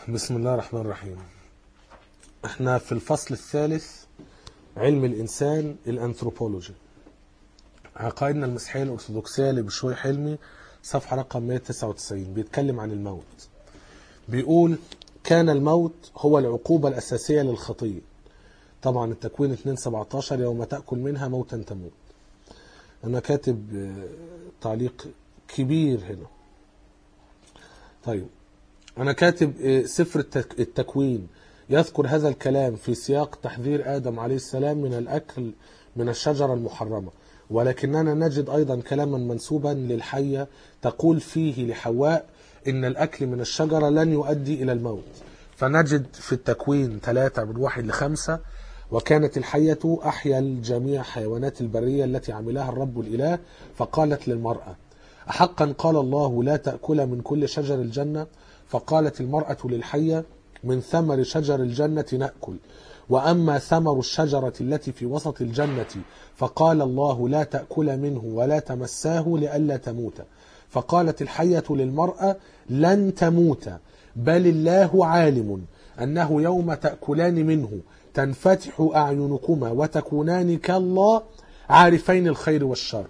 بسم الله الرحمن الرحيم. احنا في الفصل الثالث، علم الإنسان، الأنثروبولوجي. عقائدنا المسيحية الأرثوذكسية لبشوي حلمي، صفحة رقم 199، بيتكلم عن الموت. بيقول: كان الموت هو العقوبة الأساسية للخطية. طبعا التكوين 2:17 يوم تأكل منها موتا تموت. أنا كاتب تعليق كبير هنا. طيب، أنا كاتب سفر التكوين يذكر هذا الكلام في سياق تحذير آدم عليه السلام من الأكل من الشجرة المحرمة، ولكننا نجد أيضا كلاما منسوبا للحية تقول فيه لحواء إن الأكل من الشجرة لن يؤدي إلى الموت. فنجد في التكوين 3:1-5: وكانت الحية أحيا الجميع حيوانات البرية التي عملها الرب الإله، فقالت للمرأة: أحقا قال الله لا تأكل من كل شجر الجنة؟ فقالت المرأة للحية: من ثمر شجر الجنة نأكل، وأما ثمر الشجرة التي في وسط الجنة فقال الله لا تأكل منه ولا تمساه لئلا تموت. فقالت الحية للمرأة: لن تموت، بل الله عالم أنه يوم تأكلان منه تنفتح أعينكما وتكونان كالله عارفين الخير والشر.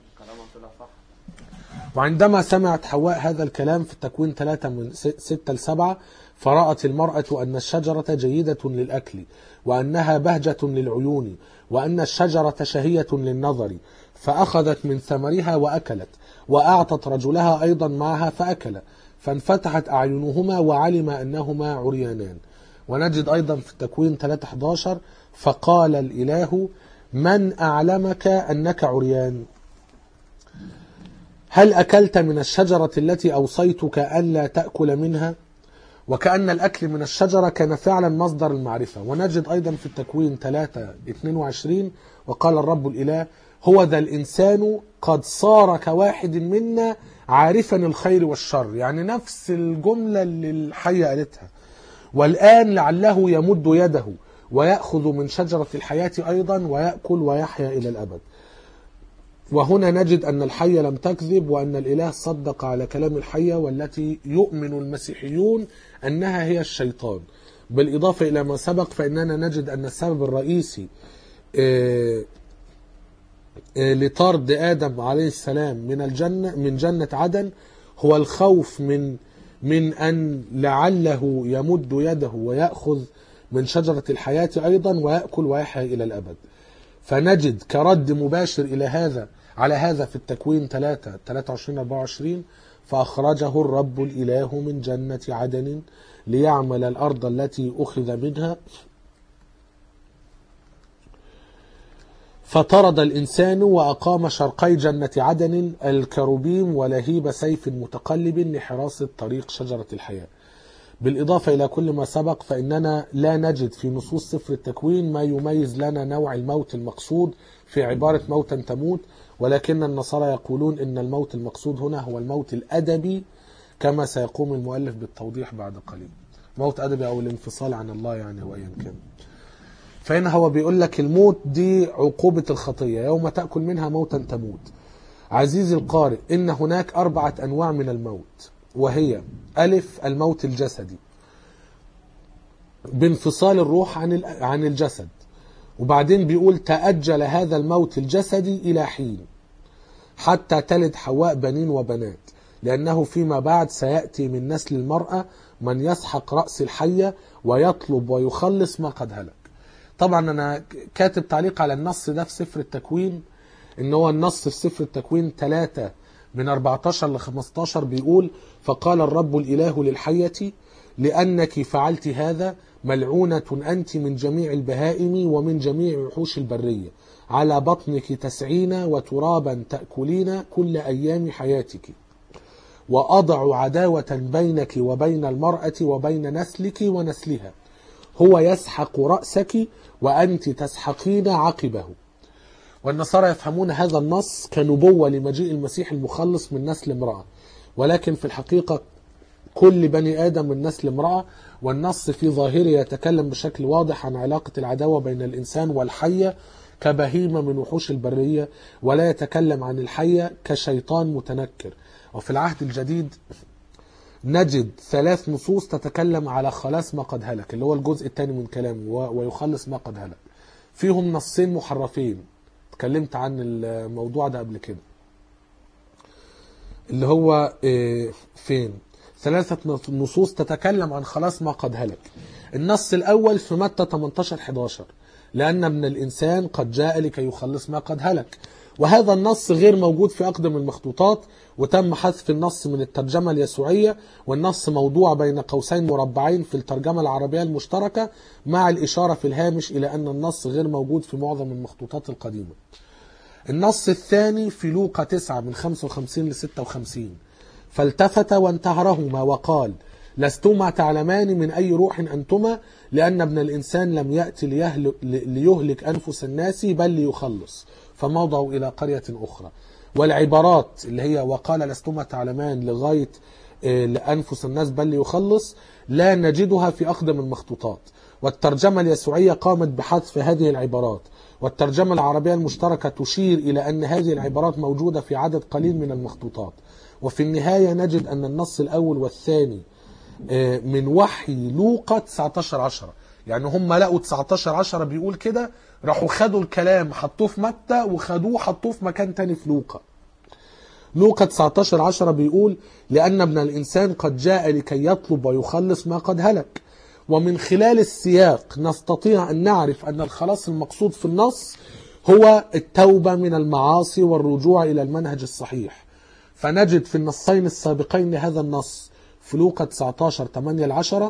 وعندما سمعت حواء هذا الكلام في التكوين 3:6-7: فرأت المرأة أن الشجرة جيدة للأكل، وأنها بهجة للعيون، وأن الشجرة شهية للنظر، فأخذت من ثمرها وأكلت، وأعطت رجلها أيضا معها فأكل، فانفتحت أعينهما وعلم أنهما عريانان. ونجد أيضا في التكوين 3:11: فقال الإله: من أعلمك أنك عريان؟ هل أكلت من الشجرة التي أوصيتك ألا تأكل منها؟ وكأن الأكل من الشجرة كان فعلا مصدر المعرفة. ونجد أيضا في التكوين 3:22: وقال الرب الإله: هو ذا الإنسان قد صار كواحد منا عارفا الخير والشر. يعني نفس الجملة اللي الحية قالتها. والآن لعله يمد يده ويأخذ من شجرة الحياة أيضا ويأكل ويحيا إلى الأبد. وهنا نجد أن الحية لم تكذب، وأن الإله صدق على كلام الحية، والتي يؤمن المسيحيون أنها هي الشيطان. بالإضافة إلى ما سبق، فإننا نجد أن السبب الرئيسي لطرد آدم عليه السلام من جنة عدن هو الخوف من أن لعله يمد يده ويأخذ من شجرة الحياة أيضا ويأكل ويحيا إلى الأبد. فنجد كرد مباشر على هذا في التكوين 3:23-24: فأخرجه الرب الإله من جنة عدن ليعمل الأرض التي أخذ منها، فطرد الإنسان وأقام شرقي جنة عدن الكروبيم ولهيب سيف متقلب لحراسة طريق شجرة الحياة. بالإضافة إلى كل ما سبق، فإننا لا نجد في نصوص سفر التكوين ما يميز لنا نوع الموت المقصود في عبارة موتا تموت، ولكن النصارى يقولون إن الموت المقصود هنا هو الموت الأدبي، كما سيقوم المؤلف بالتوضيح بعد قليل. موت أدبي أو الانفصال عن الله، يعني هو أيا كان. فهنا هو بيقول لك الموت دي عقوبة الخطية، يوم تأكل منها موتا تموت. عزيزي القارئ، إن هناك 4 أنواع من الموت، وهي: ألف، الموت الجسدي بانفصال الروح عن الجسد. وبعدين بيقول: تأجل هذا الموت الجسدي إلى حين حتى تلد حواء بنين وبنات، لأنه فيما بعد سيأتي من نسل المرأة من يسحق رأس الحية ويطلب ويخلص ما قد هلك. طبعا أنا كاتب تعليق على النص ده في سفر التكوين، إن هو النص في سفر التكوين 3:14-15 بيقول: فقال الرب الإله للحية: لأنك فعلت هذا ملعونة أنت من جميع البهائم ومن جميع وحوش البرية، على بطنك تسعين وترابا تأكلين كل أيام حياتك، وأضع عداوة بينك وبين المرأة وبين نسلك ونسلها، هو يسحق رأسك وأنت تسحقين عقبه. والنصارى يفهمون هذا النص كنبوة لمجيء المسيح المخلص من نسل امرأة، ولكن في الحقيقة كل بني آدم من نسل امرأة. والنص في ظاهره يتكلم بشكل واضح عن علاقة العداوة بين الإنسان والحية كبهيمة من وحوش البرية، ولا يتكلم عن الحية كشيطان متنكر. وفي العهد الجديد نجد 3 نصوص تتكلم على خلاص ما قد هلك، اللي هو الجزء الثاني من كلامه، ويخلص ما قد هلك. فيهم نصين محرفين، اتكلمت عن الموضوع ده قبل كده، اللي هو فين 3 نصوص تتكلم عن خلاص ما قد هلك. النص الأول في متى 18-11، لأن ابن الإنسان قد جاء لكي يخلص ما قد هلك. وهذا النص غير موجود في أقدم المخطوطات، وتم حذف النص من الترجمة اليسوعية، والنص موضوع بين قوسين مربعين في الترجمة العربية المشتركة، مع الإشارة في الهامش إلى أن النص غير موجود في معظم المخطوطات القديمة. النص الثاني في لوقا 9 من 55-56، فالتفت وانتهرهما وقال: لستما تعلمان من أي روح أنتما، لأن ابن الإنسان لم يأتي ليهلك أنفس الناس بل ليخلص، فمضوا إلى قرية أخرى. والعبارات اللي هي وقال لستما تعلمان لغاية لأنفس الناس بل ليخلص لا نجدها في أقدم المخطوطات، والترجمة اليسوعية قامت بحذف هذه العبارات، والترجمة العربية المشتركة تشير إلى أن هذه العبارات موجودة في عدد قليل من المخطوطات. وفي النهاية نجد أن النص الأول والثاني من وحي لوقا 19-10، يعني هم لقوا 19-10 بيقول كده، راحوا خدوا الكلام حطوه في متى وخدوه حطوه في مكان تاني في لوقا. لوقا 19-10 بيقول: لأن ابن الإنسان قد جاء لكي يطلب ويخلص ما قد هلك. ومن خلال السياق نستطيع أن نعرف أن الخلاص المقصود في النص هو التوبة من المعاصي والرجوع إلى المنهج الصحيح. فنجد في النصين السابقين لهذا النص في لوقا 19:8-10: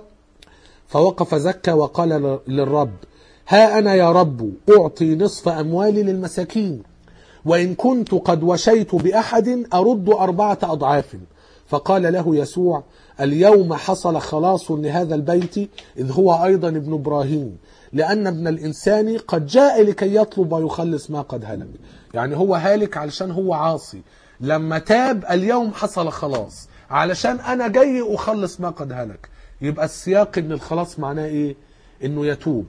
فوقف زكا وقال للرب: ها أنا يا رب أعطي نصف أموالي للمساكين، وإن كنت قد وشيت بأحد أرد 4 أضعاف. فقال له يسوع: اليوم حصل خلاص لهذا البيت، إذ هو أيضا ابن إبراهيم، لأن ابن الإنسان قد جاء لكي يطلب ويخلص ما قد هلك. يعني هو هالك علشان هو عاصي، لما تاب اليوم حصل خلاص علشان أنا جاي أخلص ما قد هلك. يبقى السياق إن الخلاص معناه إيه؟ إنه يتوب.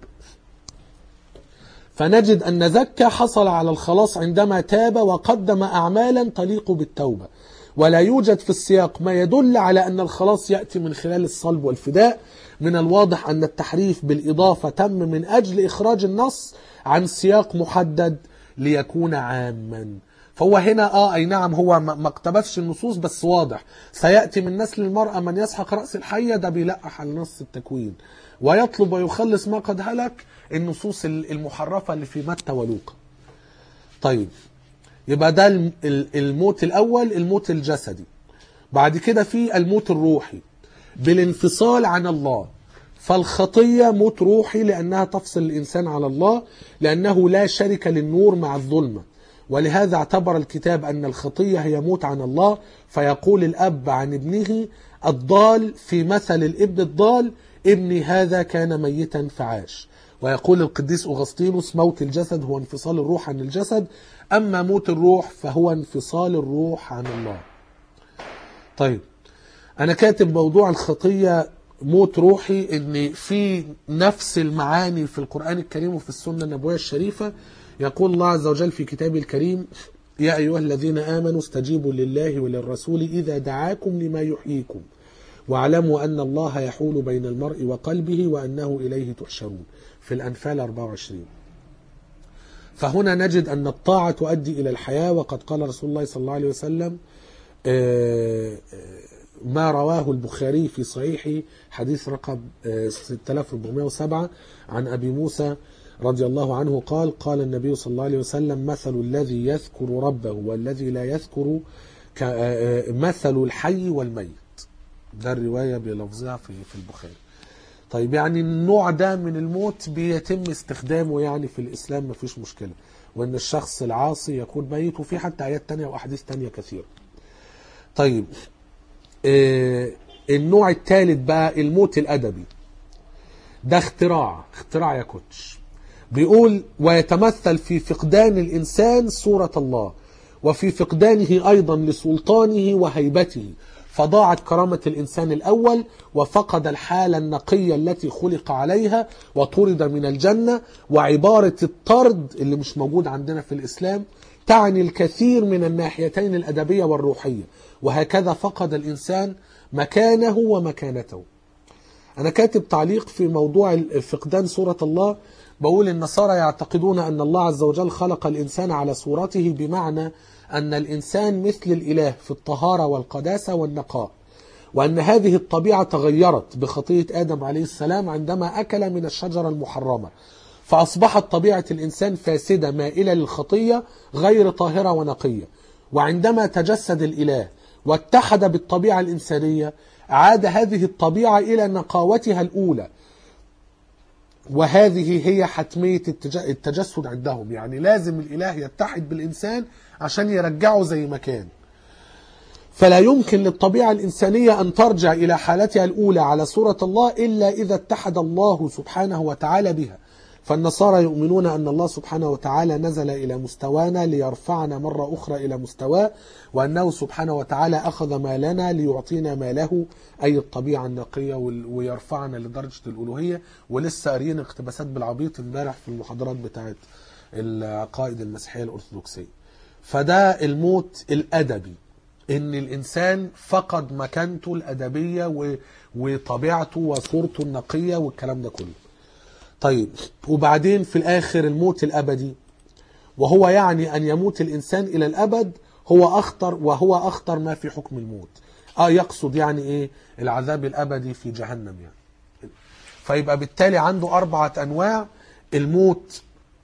فنجد أن زكا حصل على الخلاص عندما تاب وقدم أعمالا تليق بالتوبة، ولا يوجد في السياق ما يدل على أن الخلاص يأتي من خلال الصلب والفداء. من الواضح أن التحريف بالإضافة تم من أجل إخراج النص عن سياق محدد ليكون عاما. فهو هنا أي نعم هو ما اقتبسش النصوص، بس واضح سيأتي من نسل المرأة من يسحق رأس الحية، ده بيلقح على نص التكوين، ويطلب ويخلص ما قد هلك النصوص المحرفة اللي في متى ولوقا. طيب، يبقى ده الموت الأول، الموت الجسدي. بعد كده في الموت الروحي بالانفصال عن الله. فالخطية موت روحي لأنها تفصل الإنسان على الله، لأنه لا شرك للنور مع الظلمة. ولهذا اعتبر الكتاب أن الخطية هي موت عن الله. فيقول الأب عن ابنه الضال في مثل الابن الضال: ابني هذا كان ميتا فعاش. ويقول القديس أغسطينوس: موت الجسد هو انفصال الروح عن الجسد، أما موت الروح فهو انفصال الروح عن الله. طيب، أنا كاتب موضوع الخطية موت روحي إن في نفس المعاني في القرآن الكريم وفي السنة النبوية الشريفة. يقول الله عز وجل في كتابه الكريم: يا أيها الذين آمنوا استجيبوا لله وللرسول إذا دعاكم لما يحييكم، واعلموا أن الله يحول بين المرء وقلبه وأنه إليه تحشرون، في الأنفال 24. فهنا نجد أن الطاعة تؤدي إلى الحياة، وقد قال رسول الله صلى الله عليه وسلم ما رواه البخاري في صحيحه حديث رقم 6407 عن أبي موسى رضي الله عنه قال: قال النبي صلى الله عليه وسلم: مثل الذي يذكر ربه والذي لا يذكر مثل الحي والميت. ده الرواية بلفظها في البخاري. طيب، يعني النوع ده من الموت بيتم استخدامه يعني في الإسلام ما فيش مشكلة، وأن الشخص العاصي يكون ميت، وفي حتى آيات تانية وأحاديث تانية كثيرة. طيب، النوع الثالث بقى الموت الأدبي. ده اختراع يا كوتش. بيقول: ويتمثل في فقدان الإنسان صورة الله، وفي فقدانه أيضا لسلطانه وهيبته، فضاعت كرامة الإنسان الأول، وفقد الحالة النقية التي خلق عليها، وطرد من الجنة. وعبارة الطرد اللي مش موجود عندنا في الإسلام تعني الكثير من الناحيتين الأدبية والروحية. وهكذا فقد الإنسان مكانه ومكانته. أنا كاتب تعليق في موضوع فقدان صورة الله، بقول النصارى يعتقدون أن الله عز وجل خلق الإنسان على صورته، بمعنى أن الإنسان مثل الإله في الطهارة والقداسة والنقاء، وأن هذه الطبيعة تغيرت بخطية آدم عليه السلام عندما أكل من الشجرة المحرمة، فأصبحت طبيعة الإنسان فاسدة مائلة للخطية غير طاهرة ونقية. وعندما تجسد الإله واتحد بالطبيعة الإنسانية عاد هذه الطبيعة إلى نقاوتها الأولى، وهذه هي حتمية التجسد عندهم. يعني لازم الإله يتحد بالإنسان عشان يرجعه زي ما كان. فلا يمكن للطبيعة الإنسانية أن ترجع إلى حالتها الأولى على صورة الله إلا إذا اتحد الله سبحانه وتعالى بها. فالنصارى يؤمنون أن الله سبحانه وتعالى نزل إلى مستوانا ليرفعنا مرة أخرى إلى مستواه، وأنه سبحانه وتعالى أخذ مالنا ليعطينا ماله، أي الطبيعة النقية، ويرفعنا لدرجة الألوهية. ولسه قارين اقتباسات بالعبيط امبارح في المحاضرات بتاعت العقائد المسيحية الأرثوذكسية. فده الموت الأدبي، إن الإنسان فقد مكانته الأدبية وطبيعته وصورته النقية والكلام ده كله. طيب، وبعدين في الآخر الموت الأبدي، وهو يعني أن يموت الإنسان إلى الأبد، وهو أخطر ما في حكم الموت. يقصد يعني إيه؟ العذاب الأبدي في جهنم يعني. فيبقى بالتالي عنده 4 أنواع: الموت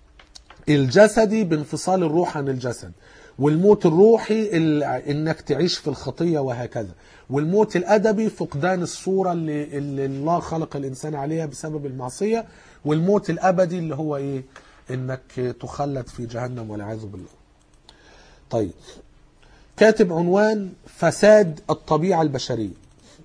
الجسدي بانفصال الروح عن الجسد، والموت الروحي انك تعيش في الخطية وهكذا، والموت الأدبي فقدان الصورة اللي الله خلق الإنسان عليها بسبب المعصية، والموت الأبدي اللي هو إيه؟ إنك تخلد في جهنم والعياذ بالله. طيب، كاتب عنوان فساد الطبيعة البشرية،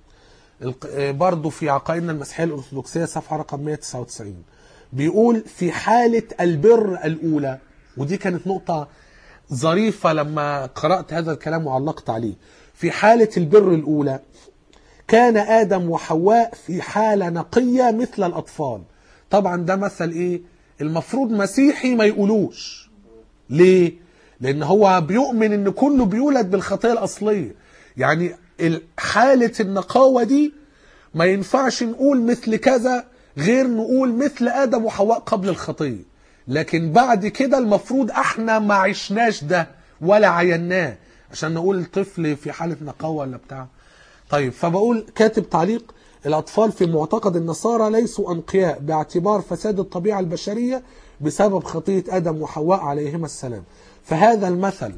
برضو في عقائدنا المسيحية الأرثوذكسية صفحة رقم 199، بيقول في حالة البر الأولى، ودي كانت نقطة ظريفة لما قرأت هذا الكلام وعلقت عليه. في حالة البر الأولى كان آدم وحواء في حالة نقية مثل الأطفال. طبعا ده مثل إيه؟ المفروض مسيحي ما يقولوش. ليه؟ لأن هو بيؤمن إن كله بيولد بالخطية الأصلية. يعني حالة النقاوة دي ما ينفعش نقول مثل كذا غير نقول مثل آدم وحواء قبل الخطية. لكن بعد كده المفروض احنا ما عشناش ده ولا عيناه عشان نقول الطفل في حالة نقاوة ولا بتاع. طيب، فبقول كاتب تعليق: الأطفال في معتقد النصارى ليسوا أنقياء باعتبار فساد الطبيعة البشرية بسبب خطية آدم وحواء عليهما السلام. فهذا المثل،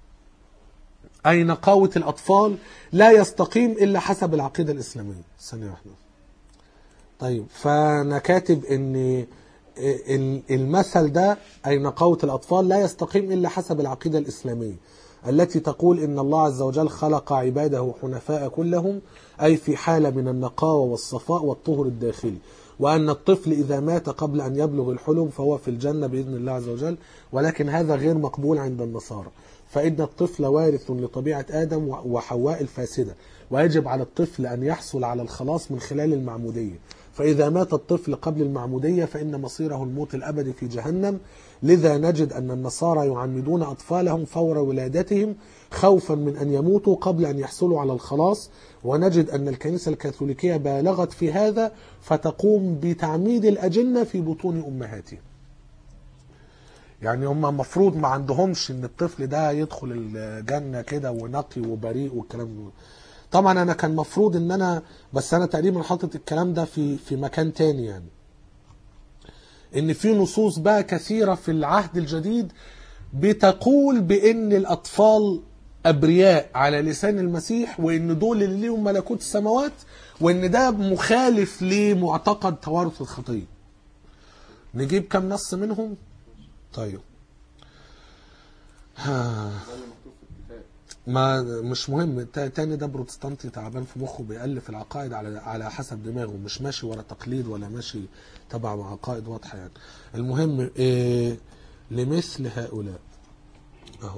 أي نقاوة الأطفال، لا يستقيم إلا حسب العقيدة الإسلامية. ثانية واحدة. طيب، فأنا كاتب إن المثل ده، أي نقاوة الأطفال، لا يستقيم إلا حسب العقيدة الإسلامية التي تقول إن الله عز وجل خلق عباده حنفاء كلهم، أي في حالة من النقاوة والصفاء والطهر الداخلي، وأن الطفل إذا مات قبل أن يبلغ الحلم فهو في الجنة بإذن الله عز وجل. ولكن هذا غير مقبول عند النصارى، فإن الطفل وارث لطبيعة آدم وحواء الفاسدة، ويجب على الطفل أن يحصل على الخلاص من خلال المعمودية. فإذا مات الطفل قبل المعمودية فإن مصيره الموت الأبدي في جهنم. لذا نجد أن النصارى يعمدون أطفالهم فور ولادتهم خوفا من أن يموتوا قبل أن يحصلوا على الخلاص. ونجد أن الكنيسة الكاثوليكية بالغت في هذا، فتقوم بتعميد الأجنة في بطون أمهاتهم. يعني هم مفروض ما عندهمش ان الطفل ده يدخل الجنة كده ونقي وبريء والكلام ده. طبعا انا كان مفروض ان انا، بس انا تقريبا حاطط الكلام ده في مكان تاني، يعني ان في نصوص بقى كثيرة في العهد الجديد بتقول بان الاطفال ابرياء على لسان المسيح، وان دول اللي ليهم ملكوت السماوات، وان ده مخالف لمعتقد توارث الخطية. نجيب كم نص منهم؟ طيب، ما مش مهم. تاني ده بروتستانتي تعبان في مخه، بيألف العقائد على حسب دماغه، مش ماشي ورا تقليد ولا ماشي تبع عقائد واضحة يعني. المهم لمثل هؤلاء اهو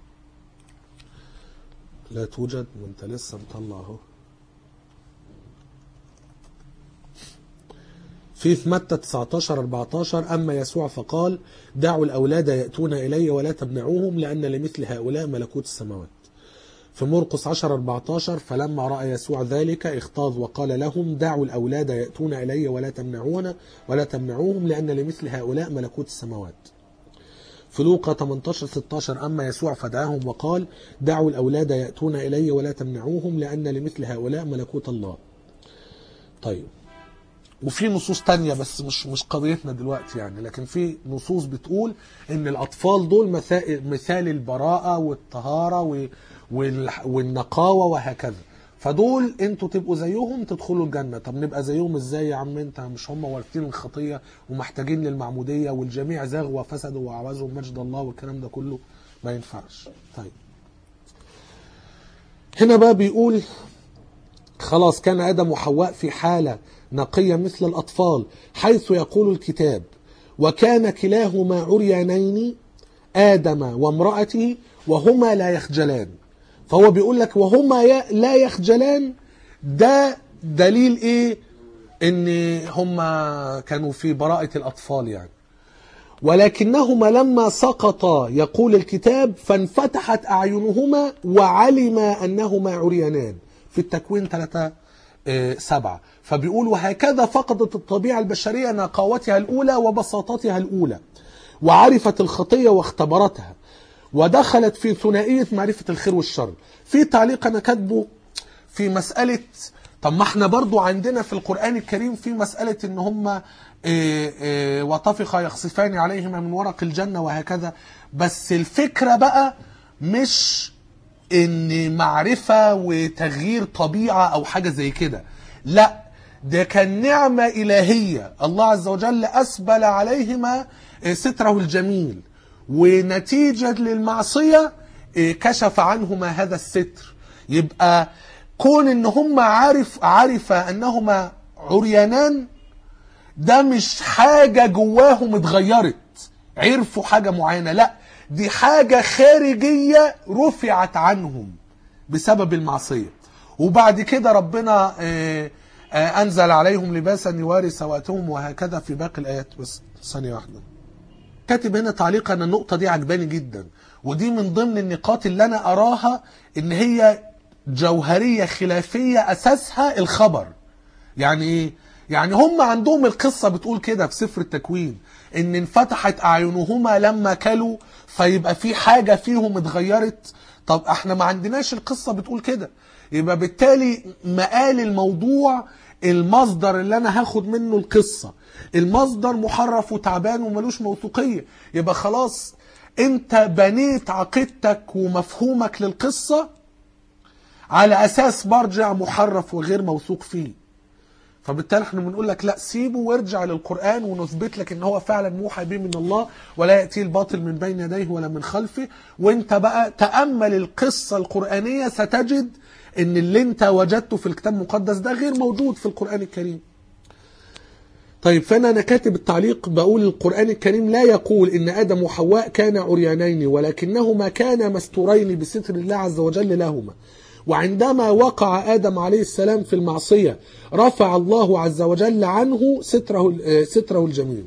لا توجد، وانت لسه مطلع اهو في متى 19:14: أما يسوع فقال: دعوا الأولاد يأتون إلي ولا تمنعوهم، لأن لمثل هؤلاء ملكوت السماوات. في مرقس 10:14 فلما رأى يسوع ذلك اغتاظ وقال لهم دعوا الأولاد يأتون إلي ولا تمنعوهم لأن لمثل هؤلاء ملكوت السماوات. في لوقا 18:16 أما يسوع فدعاهم وقال دعوا الأولاد يأتون إلي ولا تمنعوهم لأن لمثل هؤلاء ملكوت الله. طيب، وفي نصوص تانية بس مش قضيتنا دلوقتي يعني، لكن في نصوص بتقول ان الاطفال دول مثال البراءة والطهارة والنقاوة وهكذا، فدول انتوا تبقوا زيهم تدخلوا الجنة. طب نبقى زيهم ازاي يا عم انت؟ مش هم وارثين الخطية ومحتاجين للمعمودية والجميع زاغوا وفسدوا وعوزوا مجد الله والكلام ده كله؟ ما ينفعش. طيب، هنا بقى بيقول خلاص كان آدم وحواء في حالة نقية مثل الأطفال، حيث يقول الكتاب وكان كلاهما عريانين آدم وامرأته وهما لا يخجلان. فهو بيقول لك وهما لا يخجلان، ده دليل ايه؟ ان هما كانوا في براءة الأطفال يعني. ولكنهما لما سقطا يقول الكتاب فانفتحت أعينهما وعلما أنهما عريانان في التكوين 3:7. فبيقول وهكذا فقدت الطبيعة البشرية نقاوتها الأولى وبساطتها الأولى، وعرفت الخطية واختبرتها، ودخلت في ثنائية معرفة الخير والشر. في تعليق أنا كاتبه في مسألة، طب ما احنا برضو عندنا في القرآن الكريم في مسألة ان هم وطفقا يخصفان عليهما من ورق الجنة وهكذا، بس الفكرة بقى مش ان معرفة وتغيير طبيعة او حاجة زي كده، لا، ده كان نعمة إلهية. الله عز وجل أسبل عليهما ستره الجميل، ونتيجة للمعصية كشف عنهما هذا الستر. يبقى كون ان هم عرف انهما عريانان، ده مش حاجة جواهم اتغيرت عرفوا حاجة معينة، لا، دي حاجة خارجية رفعت عنهم بسبب المعصية. وبعد كده ربنا أنزل عليهم لباسا يواري سواتهم وهكذا في باقي الآيات. بس ثانية واحدة، كاتب هنا تعليق أن النقطة دي عجباني جدا، ودي من ضمن النقاط اللي أنا أراها إن هي جوهرية خلافية أساسها الخبر. يعني إيه؟ يعني هم عندهم القصة بتقول كده في سفر التكوين إن انفتحت أعينهما لما كلوا، فيبقى في حاجة فيهم اتغيرت. طب احنا ما عندناش القصة بتقول كده، يبقى بالتالي مقال الموضوع المصدر اللي انا هاخد منه القصة المصدر محرف وتعبان وملوش موثوقية، يبقى خلاص انت بنيت عقيدتك ومفهومك للقصة على اساس مرجع محرف وغير موثوق فيه. فبالتالي احنا بنقول لك لا، سيبه وارجع للقرآن ونثبت لك ان هو فعلا موحى به من الله ولا يأتي الباطل من بين يديه ولا من خلفه. وانت بقى تأمل القصة القرآنية ستجد ان اللي انت وجدته في الكتاب المقدس ده غير موجود في القرآن الكريم. طيب، فانا كاتب التعليق بقول القرآن الكريم لا يقول ان آدم وحواء كانا عريانين، ولكنهما كانا مستورين بستر الله عز وجل لهما. وعندما وقع آدم عليه السلام في المعصية رفع الله عز وجل عنه ستره الجميل.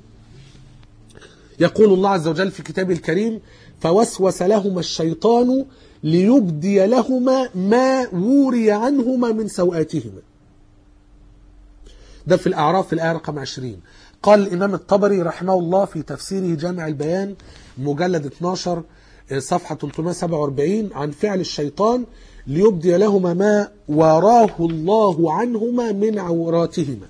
يقول الله عز وجل في كتابه الكريم فوسوس لهما الشيطان ليبدي لهما ما وري عنهما من سوآتهما. ده في الأعراف في الآية رقم 20. قال الإمام الطبري رحمه الله في تفسيره جامع البيان مجلد 12 صفحة 347 عن فعل الشيطان ليبدي لهما ما وراه الله عنهما من عوراتهما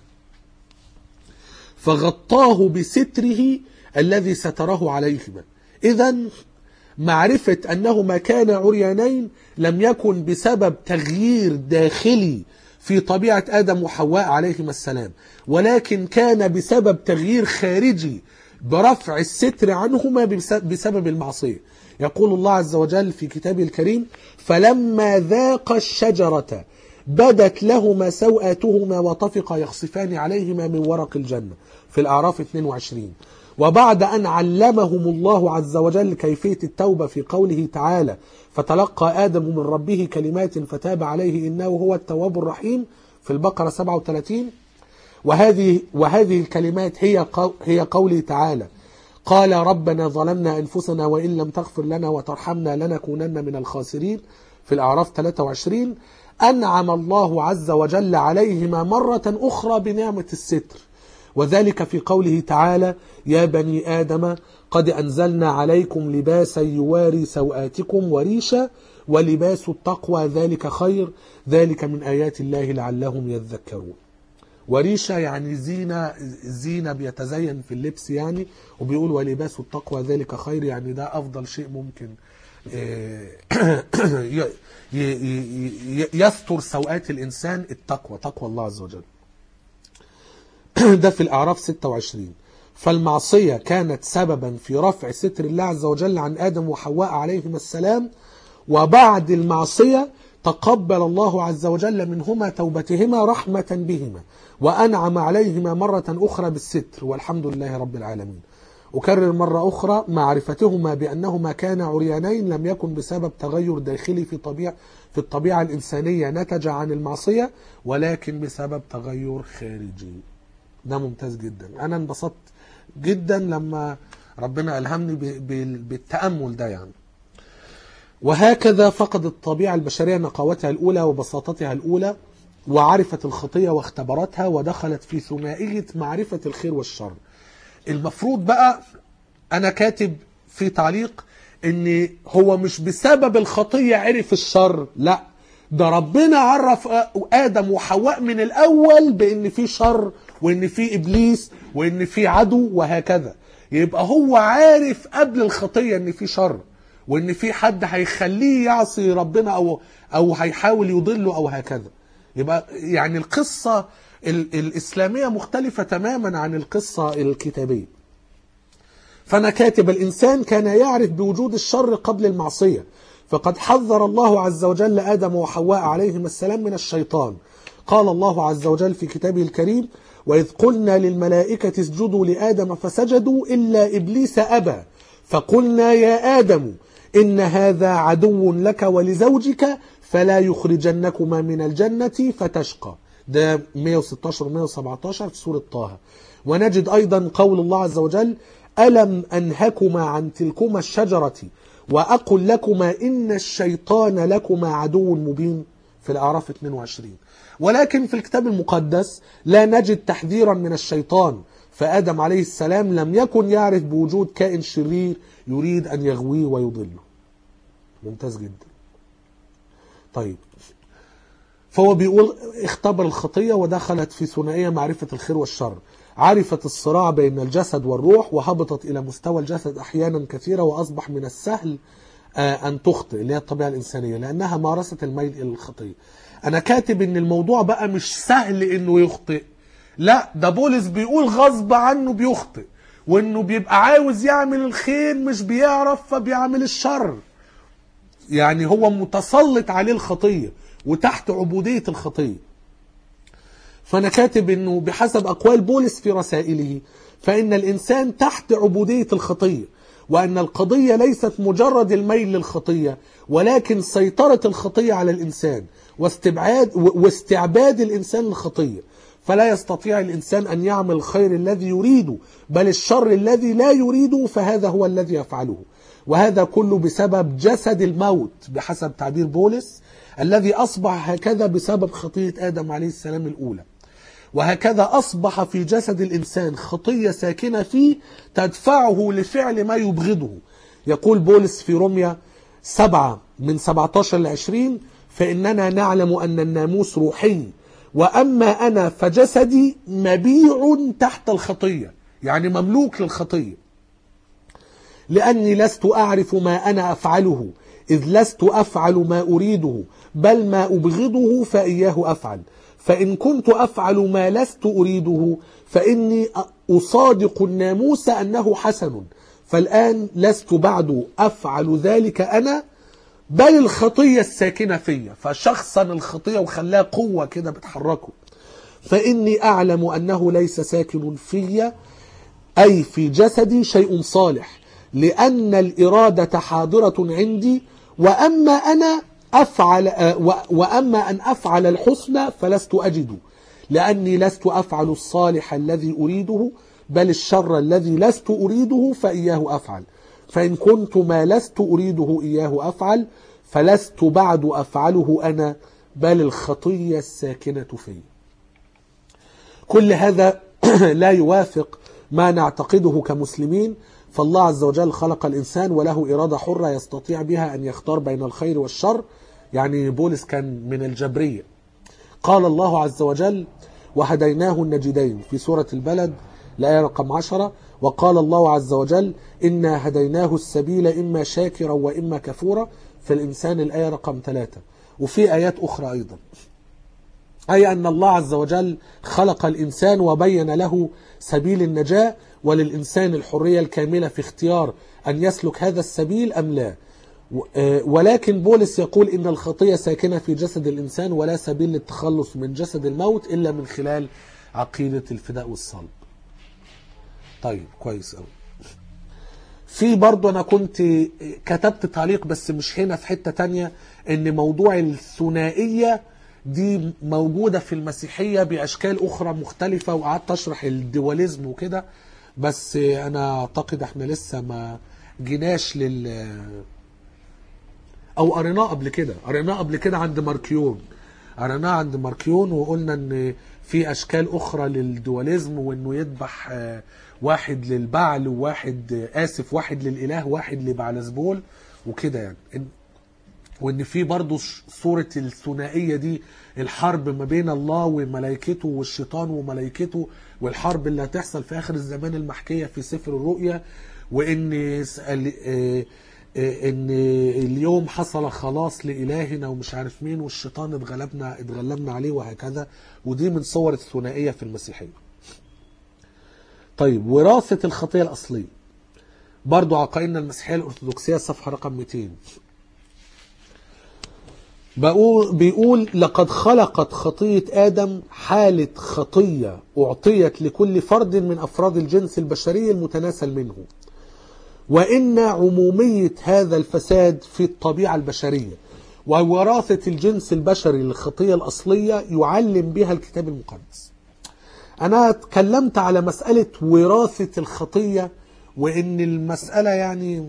فغطاه بستره الذي ستره عليهما. إذن معرفة أنهما كانا عريانين لم يكن بسبب تغيير داخلي في طبيعة آدم وحواء عليهما السلام، ولكن كان بسبب تغيير خارجي برفع الستر عنهما بسبب المعصية. يقول الله عز وجل في كتابه الكريم فلما ذاقا الشجرة بدت لهما سوآتهما وطفقا يخصفان عليهما من ورق الجنة في الأعراف 22. وبعد أن علمهم الله عز وجل كيفية التوبة في قوله تعالى فتلقى آدم من ربه كلمات فتاب عليه إنه هو التواب الرحيم في البقرة 37. وهذه الكلمات هي قوله تعالى قال ربنا ظلمنا أنفسنا وإن لم تغفر لنا وترحمنا لنكونن من الخاسرين في الأعراف 23 أنعم الله عز وجل عليهما مرة أخرى بنعمة الستر، وذلك في قوله تعالى: يا بني آدم قد أنزلنا عليكم لباسا يواري سوآتكم وريشا ولباس التقوى ذلك خير ذلك من آيات الله لعلهم يذكرون. وريشة يعني زينة بيتزين في اللبس يعني، وبيقول ولباس التقوى ذلك خير، يعني ده أفضل شيء ممكن يستر سوءات الإنسان، التقوى، تقوى الله عز وجل. ده في الأعراف 26. فالمعصية كانت سببا في رفع ستر الله عز وجل عن آدم وحواء عليهما السلام، وبعد المعصية تقبل الله عز وجل منهما توبتهما رحمة بهما، وأنعم عليهما مرة أخرى بالستر، والحمد لله رب العالمين. أكرر مرة أخرى: معرفتهما بأنهما كانا عريانين لم يكن بسبب تغير داخلي في الطبيعة الإنسانية نتج عن المعصية، ولكن بسبب تغير خارجي. ده ممتاز جدا. أنا انبسطت جدا لما ربنا ألهمني بالتأمل ده يعني. وهكذا فقدت الطبيعة البشرية نقاوتها الأولى وبساطتها الأولى، وعرفت الخطية واختبرتها، ودخلت في ثنائية معرفة الخير والشر. المفروض بقى أنا كاتب في تعليق إن هو مش بسبب الخطية عرف الشر، لا، ده ربنا عرف آدم وحواء من الأول بإن في شر وإن في إبليس وإن في عدو وهكذا. يبقى هو عارف قبل الخطية إن في شر وإن في حد هيخليه يعصي ربنا أو هيحاول يضله أو هكذا. يبقى يعني القصة الإسلامية مختلفة تماما عن القصة الكتابية. فأنا كاتب: الإنسان كان يعرف بوجود الشر قبل المعصية، فقد حذر الله عز وجل آدم وحواء عليهما السلام من الشيطان. قال الله عز وجل في كتابه الكريم: وإذ قلنا للملائكة اسجدوا لآدم فسجدوا إلا إبليس أبى فقلنا يا آدم إن هذا عدو لك ولزوجك فلا يخرجنكما من الجنة فتشقى. ده 116 و 117 في سورة طه. ونجد أيضا قول الله عز وجل: ألم أنهكما عن تلكما الشجرة وأقل لكما إن الشيطان لكما عدو مبين في الأعراف 22. ولكن في الكتاب المقدس لا نجد تحذيرا من الشيطان، فآدم عليه السلام لم يكن يعرف بوجود كائن شرير يريد أن يغويه ويضله. ممتاز جدا. طيب، فهو بيقول اختبر الخطية ودخلت في ثنائية معرفة الخير والشر، عرفت الصراع بين الجسد والروح، وهبطت إلى مستوى الجسد أحيانا كثيرة، وأصبح من السهل أن تخطئ، اللي هي الطبيعة الإنسانية، لأنها مارست الميل إلى الخطية. أنا كاتب إن الموضوع بقى مش سهل إنه يخطئ، لا، ده بولس بيقول غصب عنه بيخطئ، وإنه بيبقى عاوز يعمل الخير مش بيعرف فبيعمل الشر. يعني هو متسلط عليه الخطية وتحت عبودية الخطية. فأنا كاتب إنه بحسب أقوال بولس في رسائله فإن الإنسان تحت عبودية الخطية، وأن القضية ليست مجرد الميل للخطية، ولكن سيطرة الخطية على الإنسان واستعباد الإنسان للخطية، فلا يستطيع الإنسان أن يعمل الخير الذي يريده بل الشر الذي لا يريده، فهذا هو الذي يفعله. وهذا كله بسبب جسد الموت بحسب تعبير بولس، الذي أصبح هكذا بسبب خطية آدم عليه السلام الأولى. وهكذا أصبح في جسد الإنسان خطية ساكنة فيه تدفعه لفعل ما يبغضه. يقول بولس في روميا 7 من 17 ل 20: فإننا نعلم أن الناموس روحي، وأما أنا فجسدي مبيع تحت الخطية، يعني مملوك للخطية، لأني لست أعرف ما أنا أفعله، إذ لست أفعل ما أريده بل ما أبغضه فإياه أفعل. فإن كنت أفعل ما لست أريده فإني أصادق الناموس أنه حسن، فالآن لست بعد أفعل ذلك أنا بل الخطية الساكنة فيا. فشخصا الخطية وخلاها قوة كده بتحركه. فإني أعلم أنه ليس ساكن فيا أي في جسدي شيء صالح، لأن الإرادة حاضرة عندي، وأما أن أفعل الحسنى فلست أجد، لأني لست أفعل الصالح الذي أريده بل الشر الذي لست أريده فإياه أفعل. فإن كنت ما لست أريده إياه أفعل فلست بعد أفعله أنا بل الخطية الساكنة في. كل هذا لا يوافق ما نعتقده كمسلمين، فالله عز وجل خلق الإنسان وله إرادة حرة يستطيع بها أن يختار بين الخير والشر. يعني بولس كان من الجبرية. قال الله عز وجل وهديناه النجدين في سورة البلد الآية رقم 10. وقال الله عز وجل إنا هديناه السبيل إما شاكرا وإما كفورا في الإنسان الآية رقم 3. وفي آيات أخرى أيضا، أي أن الله عز وجل خلق الإنسان وبين له سبيل النجاة، وللإنسان الحرية الكاملة في اختيار أن يسلك هذا السبيل أم لا. ولكن بولس يقول إن الخطية ساكنة في جسد الإنسان ولا سبيل للتخلص من جسد الموت إلا من خلال عقيدة الفداء والصلب. طيب كويس أوي. في برضو أنا كنت كتبت تعليق بس مش هنا، في حتة تانية، إن موضوع الثنائية دي موجودة في المسيحية بأشكال أخرى مختلفة، وقعدت أشرح الدواليزم وكده، بس أنا أعتقد إحنا لسه ما جيناش أو قريناه قبل كده عند ماركيون. قريناه عند ماركيون وقلنا إن في أشكال أخرى للدواليزم، وإنه يذبح واحد للبعل واحد للإله واحد لبعلزبول وكده يعني. وإن في برضو صورة الثنائية دي، الحرب ما بين الله وملائكته والشيطان وملائكته، والحرب اللي هتحصل في آخر الزمان المحكية في سفر الرؤيا، وإن إن اليوم حصل خلاص لإلهنا ومش عارف مين، والشيطان اتغلبنا عليه وهكذا. ودي من صور الثنائية في المسيحية. طيب وراثة الخطية الأصلية برضو عقائدنا المسيحية الأرثوذكسية صفحة رقم 200 بيقول لقد خلقت خطية آدم حالة خطية أعطيت لكل فرد من أفراد الجنس البشري المتناسل منه، وإن عمومية هذا الفساد في الطبيعة البشرية ووراثة الجنس البشري للخطية الأصلية يعلم بها الكتاب المقدس. أنا اتكلمت على مسألة وراثة الخطية، وإن المسألة يعني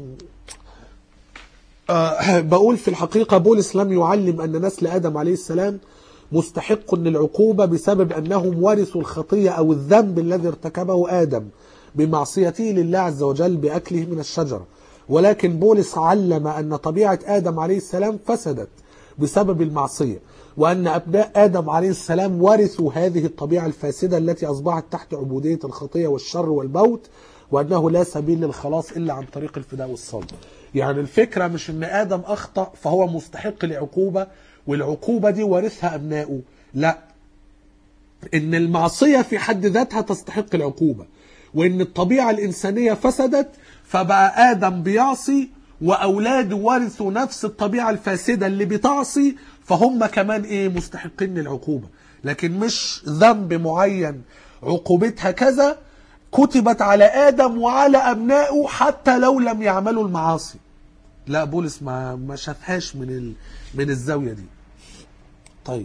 بقول في الحقيقة بولس لم يعلم أن نسل آدم عليه السلام مستحق للعقوبة بسبب أنهم ورثوا الخطية أو الذنب الذي ارتكبه آدم بمعصيته لله عز وجل بأكله من الشجرة، ولكن بولس علم أن طبيعة آدم عليه السلام فسدت بسبب المعصية، وأن أبناء آدم عليه السلام ورثوا هذه الطبيعة الفاسدة التي أصبحت تحت عبودية الخطية والشر والموت، وأنه لا سبيل للخلاص إلا عن طريق الفداء والصلب. يعني الفكرة مش أن آدم أخطأ فهو مستحق لعقوبة والعقوبة دي ورثها أبنائه، لا، إن المعصية في حد ذاتها تستحق العقوبة، وإن الطبيعة الإنسانية فسدت فبقى آدم بيعصي وأولاده ورثوا نفس الطبيعة الفاسدة اللي بتعصي، فهم كمان مستحقين للعقوبة، لكن مش ذنب معين عقوبتها كذا كتبت على آدم وعلى أبنائه حتى لو لم يعملوا المعاصي. لا، بولس ما شافهاش من الزاوية دي. طيب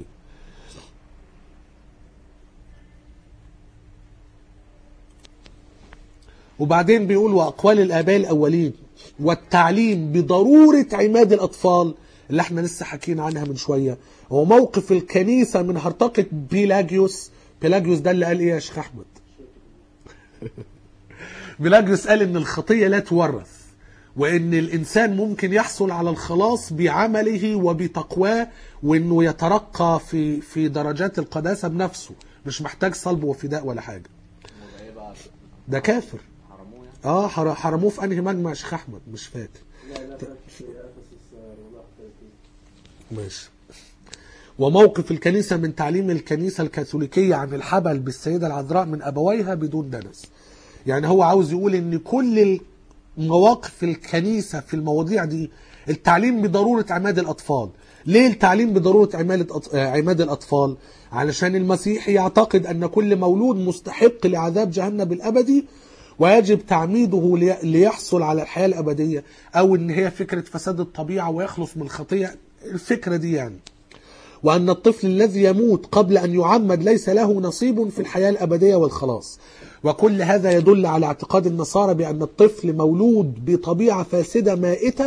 وبعدين بيقول وأقوال الآباء الأولين والتعليم بضرورة عماد الأطفال اللي احنا لسه حكينا عنها من شوية، وموقف الكنيسة من هرطقة بيلاجيوس ده اللي قال يا شيخ أحمد؟ بيلاجيوس قال إن الخطية لا تورث، وإن الإنسان ممكن يحصل على الخلاص بعمله وبتقواه، وإنه يترقى في درجات القداسة بنفسه، مش محتاج صلب وفداء ولا حاجة. ده كافر. حرموه في أنهي مجمع يا شيخ أحمد؟ مش فاكر. ماشي. وموقف الكنيسة من تعليم الكنيسة الكاثوليكية عن الحبل بالسيدة العذراء من أبويها بدون دنس. يعني هو عاوز يقول إن كل مواقف الكنيسة في المواضيع دي التعليم بضرورة عماد الأطفال. ليه التعليم بضرورة عماد الأطفال؟ علشان المسيح يعتقد أن كل مولود مستحق لعذاب جهنم الأبدي ويجب تعميده ليحصل على الحياة الأبدية، أو إن هي فكرة فساد الطبيعة ويخلص من الخطيئة، الفكرة دي يعني. وأن الطفل الذي يموت قبل أن يعمد ليس له نصيب في الحياة الأبدية والخلاص. وكل هذا يدل على اعتقاد النصارى بأن الطفل مولود بطبيعة فاسدة مائتة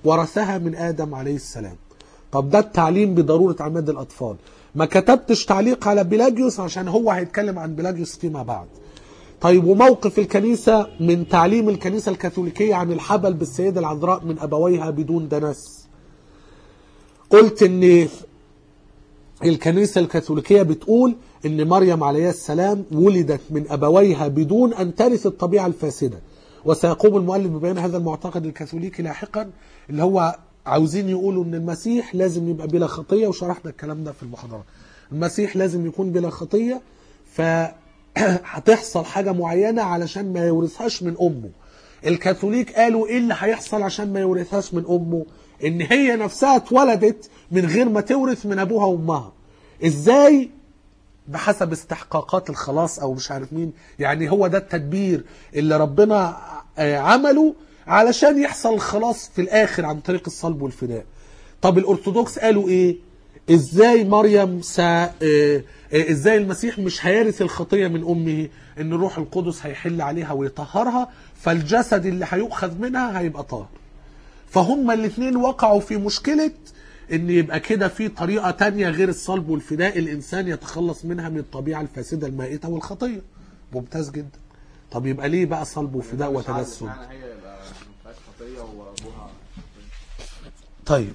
ورثها من آدم عليه السلام. طب ده التعليم بضرورة عماد الأطفال. ما كتبتش تعليق على بيلاجيوس عشان هو هيتكلم عن بيلاجيوس فيما بعد. طيب وموقف الكنيسة من تعليم الكنيسة الكاثوليكية عن الحبل بالسيدة العذراء من أبويها بدون دنس. قلت ان الكنيسة الكاثوليكية بتقول ان مريم عليه السلام ولدت من أبويها بدون أن ترث الطبيعة الفاسدة. وسيقوم المؤلف ببيان هذا المعتقد الكاثوليكي لاحقا، اللي هو عاوزين يقولوا ان المسيح لازم يبقى بلا خطية، وشرحنا الكلام ده في المحاضرة. المسيح لازم يكون بلا خطية، فهتحصل حاجة معينة علشان ما يورثهاش من أمه. الكاثوليك قالوا ايه اللي هيحصل عشان ما يورثهاش من أمه؟ ان هي نفسها اتولدت من غير ما تورث من أبوها وأمها. ازاي؟ بحسب استحقاقات الخلاص او مش عارف مين. يعني هو ده التدبير اللي ربنا عمله علشان يحصل الخلاص في الاخر عن طريق الصلب والفداء. طب الارثوذكس قالوا ايه؟ ازاي مريم ازاي المسيح مش هيرث الخطية من امه؟ ان الروح القدس هيحل عليها ويطهرها، فالجسد اللي هيؤخذ منها هيبقى طاهر. فهم الاثنين وقعوا في مشكلة ان يبقى كده في طريقة تانية غير الصلب والفداء الانسان يتخلص منها من الطبيعة الفاسدة المائتة والخطية. ممتاز جدا. طب يبقى ليه بقى صلب وفداء وتجسد؟ طيب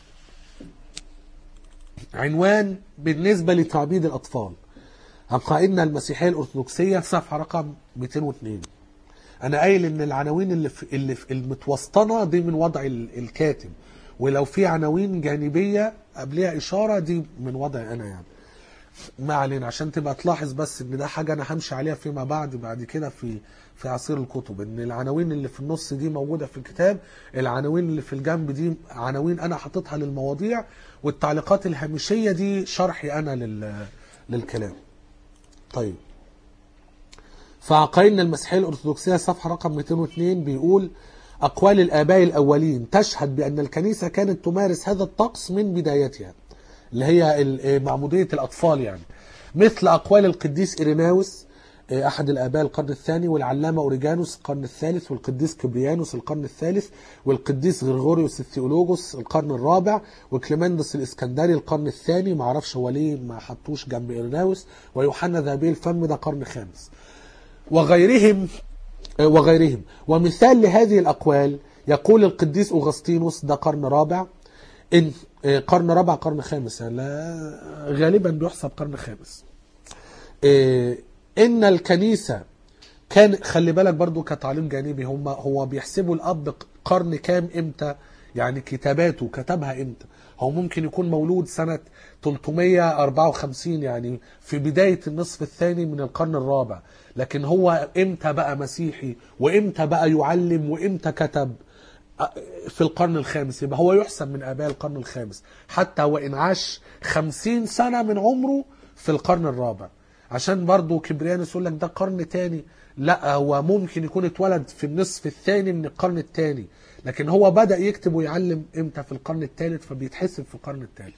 عنوان بالنسبة لتعبيد الأطفال، عقائدنا المسيحية الأرثوذكسية، صفحة رقم 202. أنا قايل إن العناوين اللي في المتوسطنة دي من وضع الكاتب، ولو في عناوين جانبية قبلها إشارة دي من وضعي أنا يعني. ما علينا، عشان تبقى تلاحظ بس إن ده حاجة أنا همشي عليها فيما بعد كده في عصير الكتب، إن العناوين اللي في النص دي موجودة في الكتاب، العناوين اللي في الجنب دي عناوين أنا حطيتها للمواضيع، والتعليقات الهامشية دي شرحي أنا للكلام. طيب فعقائدنا المسيحية الأرثوذكسية صفحة رقم 202 بيقول: أقوال الآباء الأولين تشهد بأن الكنيسة كانت تمارس هذا الطقس من بدايتها، اللي هي معمودية الأطفال يعني، مثل أقوال القديس إيريناوس أحد الآباء القرن الثاني، والعلامة أوريجانوس القرن الثالث، والقديس كبريانوس القرن الثالث، والقديس غرغوريوس الثيولوجوس القرن الرابع، وكليمندس الإسكندري القرن الثاني، معرفش هو ليه ما حطوش جنب إيريناوس، ويوحنا ذهبي الفم ده قرن خامس، وغيرهم. ومثال لهذه الأقوال يقول القديس أغسطينوس ده قرن رابع، إن قرن رابع قرن خامس، لا غالبا بيحسب قرن خامس، إن الكنيسة كان، خلي بالك برضو كتعليم جانبي، هو بيحسبوا الأب قرن كام إمتى، يعني كتاباته كتبها إمتى. هو ممكن يكون مولود سنة 354 يعني في بداية النصف الثاني من القرن الرابع، لكن هو إمتى بقى مسيحي وإمتى بقى يعلم وإمتى كتب؟ في القرن الخامس. يبقى هو يحسب من آباء القرن الخامس، حتى وإن عاش 50 سنة من عمره في القرن الرابع. عشان برضو كبريانوس يقول لك ده قرن تاني، لا هو ممكن يكون اتولد في النصف الثاني من القرن الثاني، لكن هو بدأ يكتب ويعلم امتى؟ في القرن الثالث، فبيتحسب في القرن الثالث.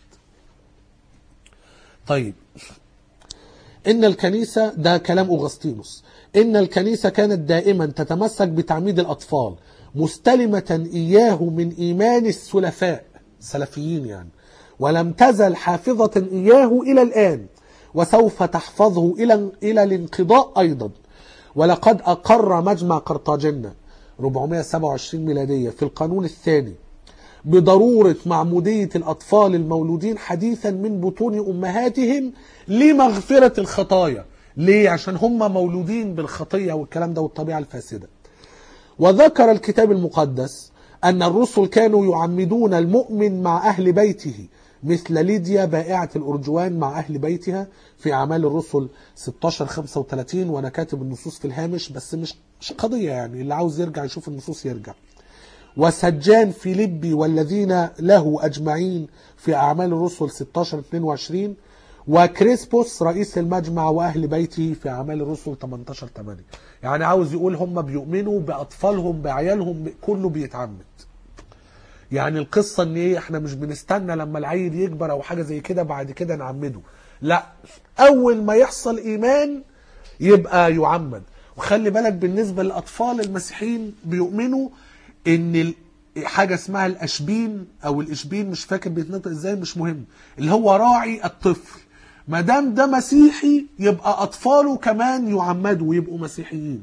طيب إن الكنيسة، ده كلام أغسطينوس، إن الكنيسة كانت دائما تتمسك بتعميد الأطفال مستلمة إياه من إيمان السلفيين يعني، ولم تزل حافظة إياه إلى الآن، وسوف تحفظه إلى الانقضاء أيضا. ولقد أقر مجمع قرطاجنة 427 ميلادية في القانون الثاني بضرورة معمودية الأطفال المولودين حديثا من بطون أمهاتهم لمغفرة الخطايا. ليه؟ عشان هم مولودين بالخطية والكلام ده والطبيعة الفاسدة. وذكر الكتاب المقدس أن الرسل كانوا يعمدون المؤمن مع أهل بيته، مثل ليديا بائعة الأرجوان مع أهل بيتها في أعمال الرسل 16:35. وأنا كاتب النصوص في الهامش، بس مش قضية يعني، اللي عاوز يرجع يشوف النصوص يرجع. وسجان فيليبي والذين له أجمعين في أعمال الرسل 16:22. وكريسبوس رئيس المجمع وأهل بيته في أعمال الرسل 18:8. يعني عاوز يقول هم بيؤمنوا بأطفالهم بعيالهم كله بيتعمد. يعني القصة ان ايه، احنا مش بنستنى لما العيل يكبر او حاجة زي كده بعد كده نعمده، لا، اول ما يحصل ايمان يبقى يعمد. وخلي بالك بالنسبة للأطفال المسيحيين بيؤمنوا ان حاجة اسمها الأشبين أو الإشبين، مش فاكر بيتنطق إزاي، مش مهم، اللي هو راعي الطفل. ما دام ده مسيحي يبقى أطفاله كمان يعمدوا ويبقوا مسيحيين.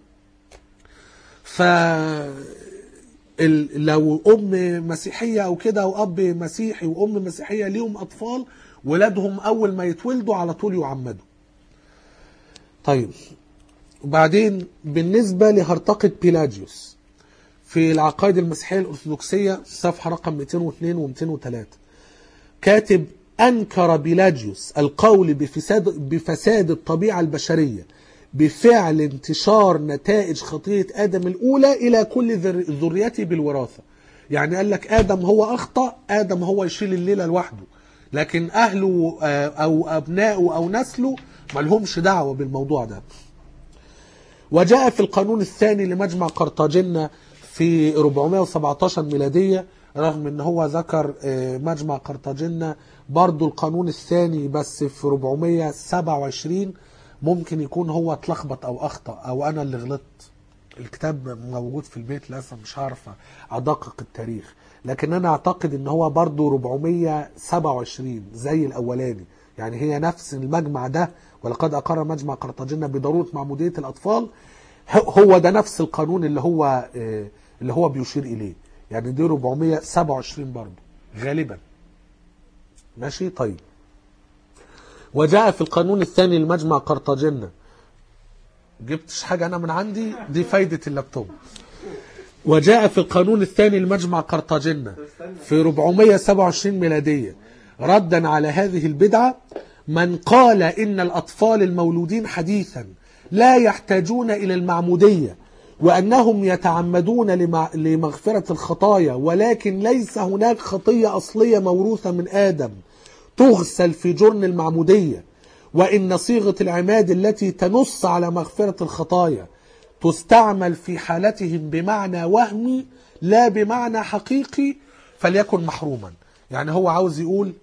لو أم مسيحية أو كده أو أب مسيحي وأم مسيحية ليهم أطفال، ولادهم أول ما يتولدوا على طول يعمدوا. طيب، وبعدين بالنسبة لهرطقة بيلاجيوس في العقائد المسيحية الأرثوذكسية صفحة رقم 202 و 203 كاتب: أنكر بيلاجيوس القول بفساد الطبيعة البشرية بفعل انتشار نتائج خطية آدم الأولى إلى كل ذريته بالوراثة. يعني قال لك آدم هو أخطأ، آدم هو يشيل الليلة لوحده، لكن أهله أو أبنائه أو نسله ما لهمش دعوة بالموضوع ده. وجاء في القانون الثاني لمجمع قرطاجنة في 417 ميلادية، رغم ان هو ذكر مجمع قرطاجنة برضو القانون الثاني بس في 427، ممكن يكون هو اتلخبط او اخطأ او انا اللي غلطت. الكتاب موجود في البيت للاسف مش عارف ادقق التاريخ، لكن انا اعتقد ان هو برضو 427 زي الاولاني، يعني هي نفس المجمع ده. ولقد اقر مجمع قرطاجنة بضرورة معمودية الاطفال، هو ده نفس القانون اللي هو بيشير اليه، يعني دي 427 برضو غالبا. ماشي. طيب، وجاء في القانون الثاني لمجمع قرطاجنة، جبتش حاجة أنا من عندي، دي فايدة اللابتوب. وجاء في القانون الثاني لمجمع قرطاجنة في 427 ميلادية ردا على هذه البدعة من قال إن الأطفال المولودين حديثا لا يحتاجون إلى المعمودية، وأنهم يتعمدون لمغفرة الخطايا، ولكن ليس هناك خطية أصلية موروثة من آدم تغسل في جرن المعمودية، وإن صيغة العماد التي تنص على مغفرة الخطايا تستعمل في حالتهم بمعنى وهمي لا بمعنى حقيقي، فليكن محروما. يعني هو عاوز يقول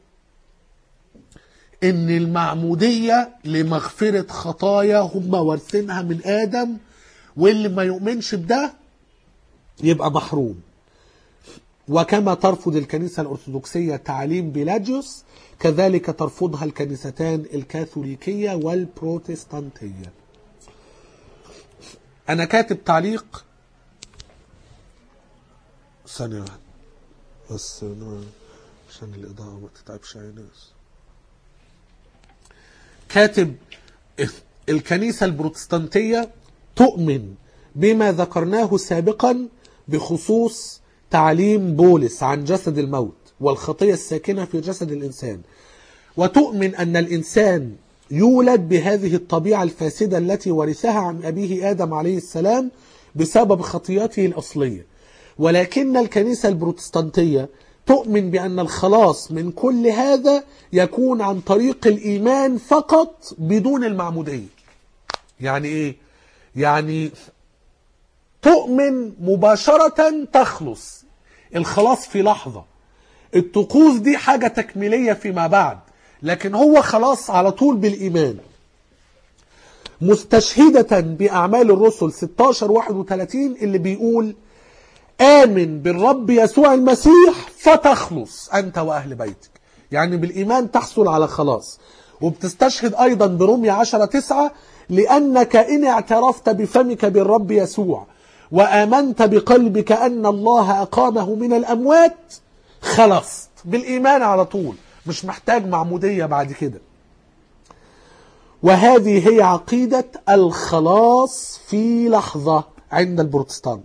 إن المعمودية لمغفرة خطايا هم وارثينها من آدم، واللي ما يؤمنش بده يبقى محروم. وكما ترفض الكنيسة الأرثوذكسية تعليم بيلاجيوس، كذلك ترفضها الكنيستان الكاثوليكية والبروتستانتية. أنا كاتب تعليق ثانية واحدة بس عشان الإضاءة ما تتعبش عين الناس. كاتب: الكنيسة البروتستانتية تؤمن بما ذكرناه سابقا بخصوص تعليم بولس عن جسد الموت والخطية الساكنة في جسد الإنسان، وتؤمن أن الإنسان يولد بهذه الطبيعة الفاسدة التي ورثها عن أبيه آدم عليه السلام بسبب خطيته الأصلية. ولكن الكنيسة البروتستانتية تؤمن بأن الخلاص من كل هذا يكون عن طريق الإيمان فقط بدون المعمودية. يعني إيه؟ يعني تؤمن مباشرة تخلص، الخلاص في لحظة، الطقوس دي حاجة تكميلية فيما بعد، لكن هو خلاص على طول بالإيمان. مستشهدة بأعمال الرسل 16:31 اللي بيقول: آمن بالرب يسوع المسيح فتخلص أنت وأهل بيتك. يعني بالإيمان تحصل على خلاص. وبتستشهد أيضا برمية 10:9 لأنك إن اعترفت بفمك بالرب يسوع وآمنت بقلبك أن الله أقامه من الأموات خلصت بالإيمان على طول، مش محتاج معمودية بعد كده. وهذه هي عقيدة الخلاص في لحظة عند البروتستانت،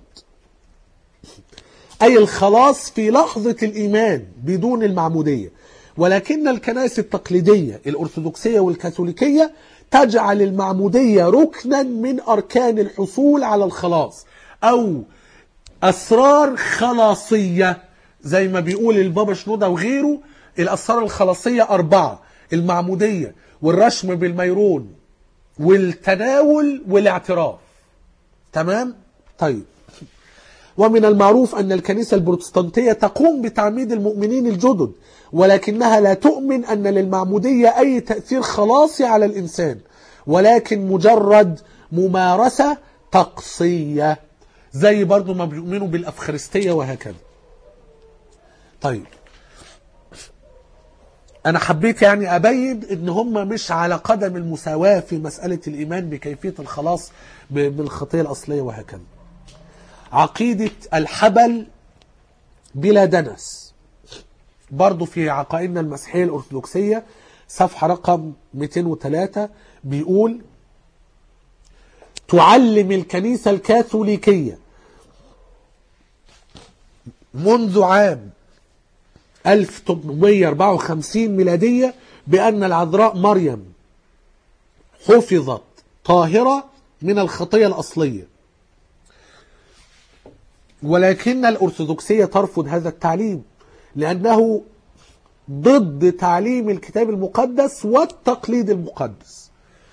أي الخلاص في لحظة الإيمان بدون المعمودية. ولكن الكنائس التقليدية الأرثوذكسية والكاثوليكية تجعل المعمودية ركنا من أركان الحصول على الخلاص، أو أسرار خلاصية زي ما بيقول البابا شنودة وغيره. الأسرار الخلاصية 4: المعمودية والرشم بالميرون والتناول والاعتراف. تمام؟ طيب، ومن المعروف أن الكنيسة البروتستانتية تقوم بتعميد المؤمنين الجدد، ولكنها لا تؤمن أن للمعمودية أي تأثير خلاصي على الإنسان، ولكن مجرد ممارسة طقسية، زي برضو ما بيؤمنوا بالأفخارستية وهكذا. طيب أنا حبيت يعني أبين إن هم مش على قدم المساواة في مسألة الإيمان بكيفية الخلاص بالخطية الأصلية وهكذا. عقيدة الحبل بلا دنس برضو في عقائدنا المسيحية الأرثوذكسية صفحة رقم 203 بيقول: تعلم الكنيسة الكاثوليكية منذ عام 1854 ميلادية بأن العذراء مريم حفظت طاهرة من الخطية الأصلية، ولكن الأرثوذكسية ترفض هذا التعليم لأنه ضد تعليم الكتاب المقدس والتقليد المقدس،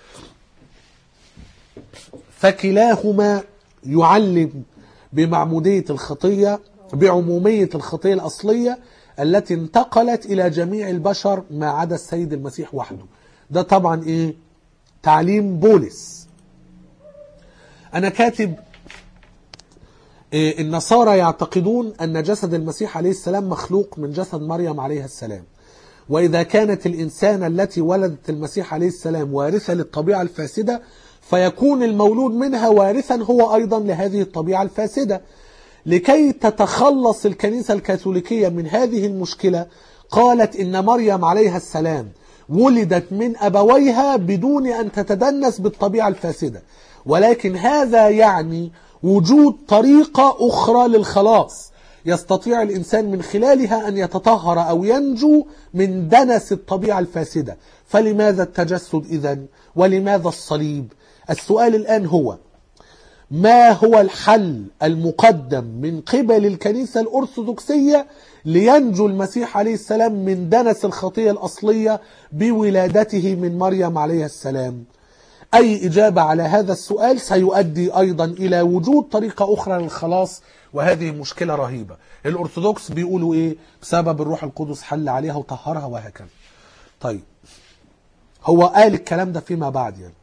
فكلاهما يعلم بمعمودية الخطية بعمومية الخطية الأصلية التي انتقلت إلى جميع البشر ما عدا السيد المسيح وحده. ده طبعا إيه؟ تعليم بولس. أنا كاتب النصارى يعتقدون أن جسد المسيح عليه السلام مخلوق من جسد مريم عليه السلام، وإذا كانت الإنسانة التي ولدت المسيح عليه السلام وارثة للطبيعة الفاسدة فيكون المولود منها وارثا هو أيضا لهذه الطبيعة الفاسدة. لكي تتخلص الكنيسة الكاثوليكية من هذه المشكلة قالت إن مريم عليها السلام ولدت من أبويها بدون أن تتدنس بالطبيعة الفاسدة، ولكن هذا يعني وجود طريقة أخرى للخلاص يستطيع الإنسان من خلالها أن يتطهر أو ينجو من دنس الطبيعة الفاسدة. فلماذا التجسد إذن؟ ولماذا الصليب؟ السؤال الآن هو: ما هو الحل المقدم من قبل الكنيسة الأرثوذكسية لينجو المسيح عليه السلام من دنس الخطية الأصلية بولادته من مريم عليه السلام؟ أي إجابة على هذا السؤال سيؤدي أيضا إلى وجود طريقة أخرى للخلاص، وهذه مشكلة رهيبة. الأرثوذكس بيقولوا إيه؟ بسبب الروح القدس حل عليها وطهرها وهكذا. طيب هو قال الكلام ده فيما بعد يعني.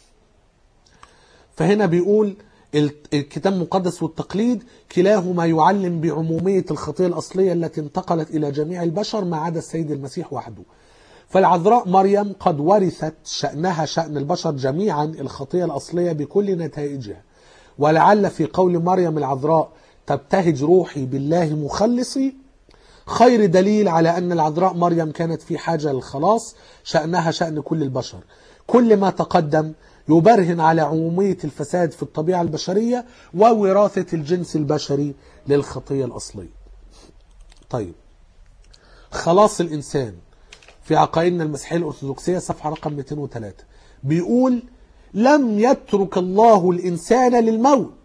فهنا بيقول الكتاب المقدس والتقليد كلاهما يعلم بعمومية الخطية الأصلية التي انتقلت إلى جميع البشر ما عدا السيد المسيح وحده. فالعذراء مريم قد ورثت شأنها شأن البشر جميعا الخطية الأصلية بكل نتائجها، ولعل في قول مريم العذراء تبتهج روحي بالله مخلصي خير دليل على أن العذراء مريم كانت في حاجة للخلاص شأنها شأن كل البشر. كل ما تقدم يبرهن على عمومية الفساد في الطبيعة البشرية ووراثة الجنس البشري للخطية الأصلية. طيب خلاص الإنسان في عقائدنا المسيحية الأرثوذكسية صفحة رقم 203 بيقول: لم يترك الله الإنسان للموت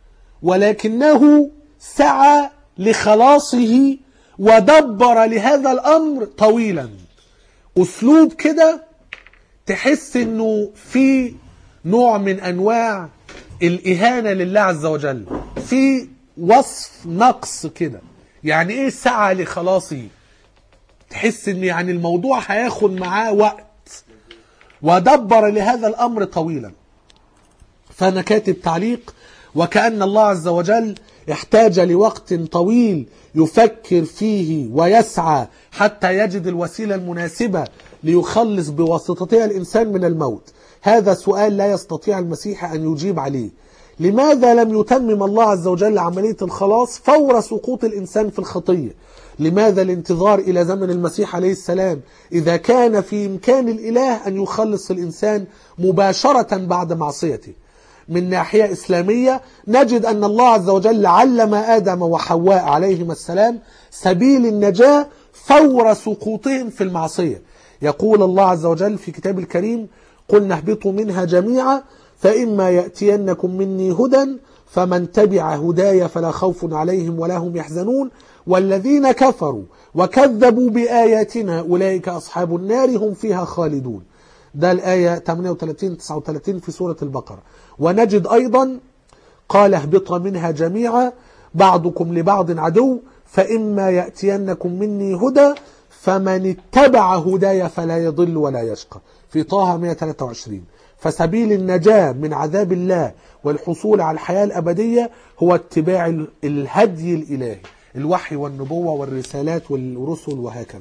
ولكنه سعى لخلاصه ودبر لهذا الأمر طويلا. أسلوب كده تحس إنه في نوع من أنواع الإهانة لله عز وجل، في وصف نقص كده. يعني إيه سعى لخلاصه؟ تحس إن يعني الموضوع هياخد معاه وقت. ودبر لهذا الأمر طويلا. فأنا كاتب تعليق: وكأن الله عز وجل احتاج لوقت طويل يفكر فيه ويسعى حتى يجد الوسيلة المناسبة ليخلص بواسطتها الإنسان من الموت. هذا سؤال لا يستطيع المسيح أن يجيب عليه. لماذا لم يتمم الله عز وجل عملية الخلاص فور سقوط الإنسان في الخطية؟ لماذا الانتظار إلى زمن المسيح عليه السلام إذا كان في إمكان الإله أن يخلص الإنسان مباشرة بعد معصيته؟ من ناحية إسلامية نجد أن الله عز وجل علم آدم وحواء عليهما السلام سبيل النجاة فور سقوطهم في المعصية. يقول الله عز وجل في كتاب الكريم: قلنا اهبطوا منها جميعا فإما يأتينكم مني هدى فمن تبع هداي فلا خوف عليهم ولا هم يحزنون والذين كفروا وكذبوا بآياتنا أولئك أصحاب النار هم فيها خالدون. ده الآية 38-39 في سورة البقرة. ونجد أيضا: قال اهبطوا منها جميعا بعضكم لبعض عدو فإما يأتينكم مني هدى فمن اتبع هداي فلا يضل ولا يشقى في طه 123. فسبيل النجاة من عذاب الله والحصول على الحياة الأبدية هو اتباع الهدي الإلهي. الوحي والنبوة والرسالات والرسل وهكذا.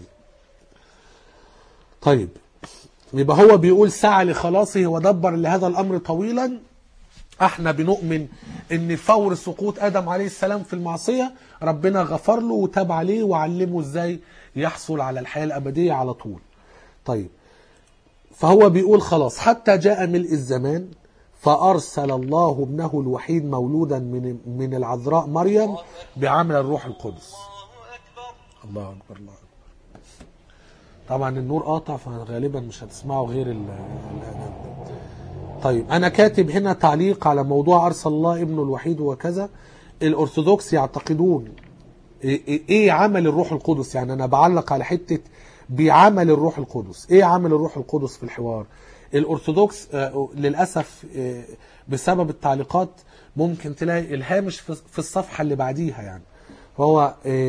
طيب يبقى هو بيقول سعى لخلاصه ودبر لهذا الأمر طويلا. احنا بنؤمن ان فور سقوط آدم عليه السلام في المعصية ربنا غفر له وتاب عليه وعلمه ازاي يحصل على الحياة الأبدية على طول. طيب فهو بيقول خلاص حتى جاء ملء الزمان فأرسل الله ابنه الوحيد مولودا من العذراء مريم بعمل الروح القدس. الله أكبر الله أكبر. طبعا النور قاطع فغالبا مش هتسمعوا غير الأذان. طيب أنا كاتب هنا تعليق على موضوع أرسل الله ابنه الوحيد وكذا. الأرثوذكس يعتقدون إيه عمل الروح القدس، يعني أنا بعلق على حتة بعمل الروح القدس. إيه عمل الروح القدس في الحوار؟ الأرثوذكس للأسف بسبب التعليقات ممكن تلاقي الهامش في الصفحة اللي بعديها، يعني هو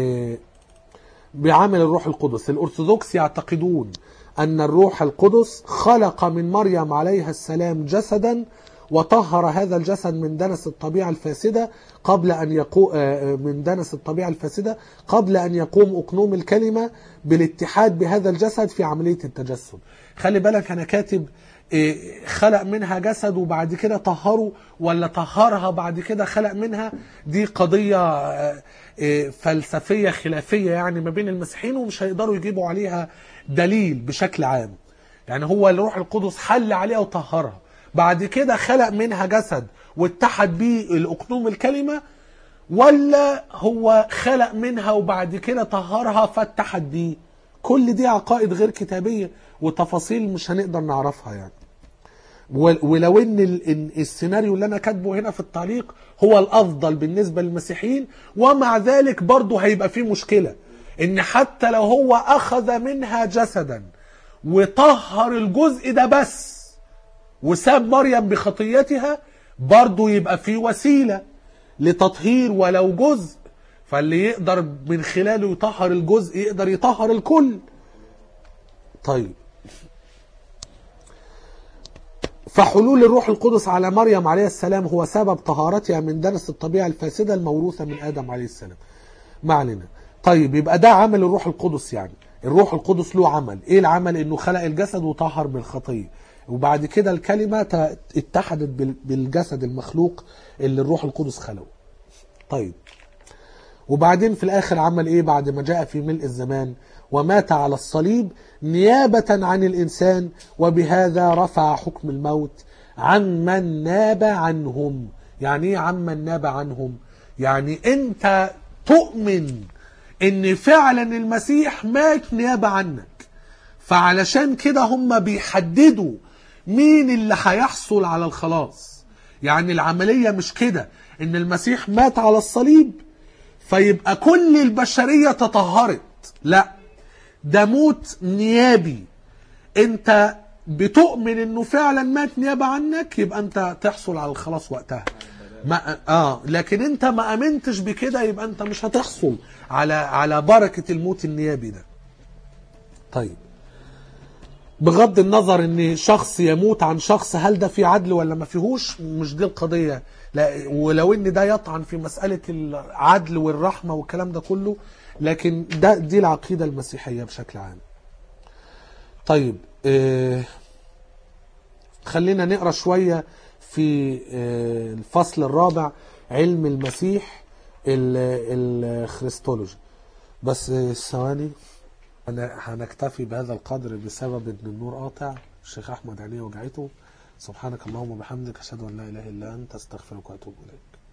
بعمل الروح القدس. الأرثوذكس يعتقدون أن الروح القدس خلق من مريم عليها السلام جسدا وطهر هذا الجسد من دنس الطبيعة الفاسدة قبل أن يقوم أقنوم الكلمة بالاتحاد بهذا الجسد في عملية التجسد. خلي بالك أنا كاتب خلق منها جسد وبعد كده طهره، ولا طهرها بعد كده خلق منها. دي قضية فلسفية خلافية يعني ما بين المسيحيين، ومش هيقدروا يجيبوا عليها دليل بشكل عام. يعني هو الروح القدس حل عليها وطهرها، بعد كده خلق منها جسد واتحد بيه الأقنوم الكلمة، ولا هو خلق منها وبعد كده طهرها فاتحد بيه. كل دي عقائد غير كتابية وتفاصيل مش هنقدر نعرفها يعني. ولو ان السيناريو اللي انا كاتبه هنا في التعليق هو الافضل بالنسبة للمسيحيين، ومع ذلك برضه هيبقى فيه مشكلة ان حتى لو هو اخذ منها جسدا وطهر الجزء ده بس وساب مريم بخطيتها، برضه يبقى فيه وسيلة لتطهير ولو جزء، فاللي يقدر من خلاله يطهر الجزء يقدر يطهر الكل. طيب فحلول الروح القدس على مريم عليه السلام هو سبب طهارتها من دنس الطبيعة الفاسدة الموروثة من آدم عليه السلام. ما علينا. طيب يبقى ده عمل الروح القدس، يعني الروح القدس له عمل. ايه العمل؟ انه خلق الجسد وطهر من الخطية، وبعد كده الكلمة اتحدت بالجسد المخلوق اللي الروح القدس خلقه. طيب وبعدين في الآخر عمل ايه بعد ما جاء في ملء الزمان؟ ومات على الصليب نيابة عن الإنسان، وبهذا رفع حكم الموت عن من ناب عنهم. يعني ايه عن من ناب عنهم؟ يعني انت تؤمن ان فعلا المسيح مات نيابة عنك، فعلشان كده هم بيحددوا مين اللي هيحصل على الخلاص. يعني العملية مش كده ان المسيح مات على الصليب فيبقى كل البشرية تطهرت، لا، ده موت نيابي. انت بتؤمن انه فعلا مات نيابة عنك، يبقى انت تحصل على الخلاص وقتها. لكن انت ما امنتش بكده، يبقى انت مش هتحصل على بركة الموت النيابي ده. طيب بغض النظر ان شخص يموت عن شخص، هل ده في عدل ولا ما فيهوش؟ مش دي القضية. لا، ولو ان ده يطعن في مسألة العدل والرحمة والكلام ده كله، لكن دي العقيدة المسيحية بشكل عام. طيب خلينا نقرأ شوية في الفصل الرابع علم المسيح الخريستولوجي. بس ثواني، هنكتفي بهذا القدر بسبب ان النور قاطع. الشيخ احمد عينيه وجعته. سبحانك اللهم وبحمدك اشهد ان لا اله الا انت استغفرك واتوب اليك.